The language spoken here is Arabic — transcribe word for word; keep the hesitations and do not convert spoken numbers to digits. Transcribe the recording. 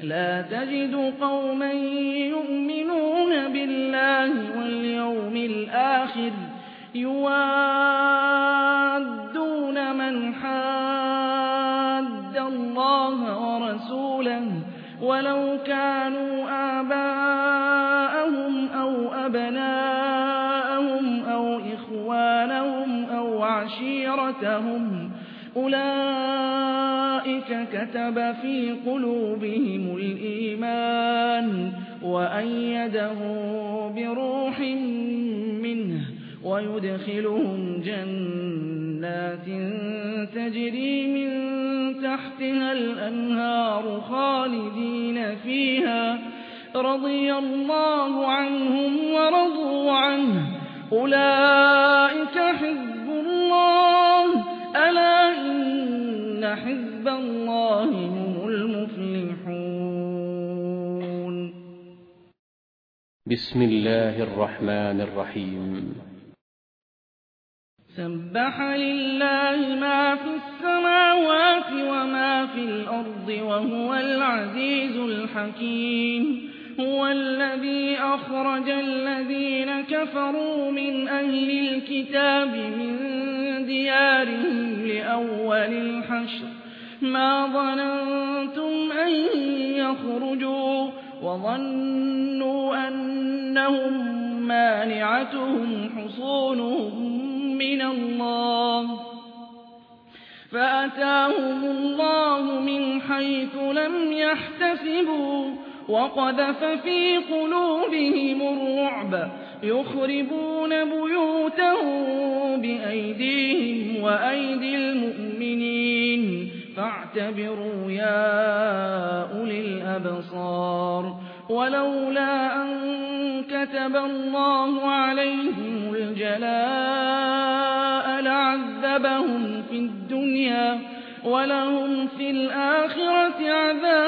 لا تجد قوما يؤمنون بالله واليوم الآخر يوادون من حاد الله ورسوله ولو كانوا آباءهم أو أبناءهم أو إخوانهم أو عشيرتهم أولئك كتب في قلوبهم الإيمان وأيدهم بروح منه ويدخلهم جنات تجري من تحتها الأنهار خالدين فيها رضي الله عنهم ورضوا عنه أولئك حزب الله ألا إن حزب الله هم المفلحون. بسم الله الرحمن الرحيم. سبح لله ما في السماوات وما في الأرض وهو العزيز الحكيم. هو الذي أخرج الذين كفروا من أهل الكتاب من ديارهم لأول الحشر ما ظننتم أن يخرجوا وظنوا أنهم مانعتهم حصونهم من الله فأتاهم الله من حيث لم يحتسبوا وقذف في قلوبهم الرعب يخربون بيوتهم بأيديهم وأيدي المؤمنين فاعتبروا يا أولي الأبصار. ولولا أن كتب الله عليهم الجلاء لعذبهم في الدنيا ولهم في الآخرة عذاب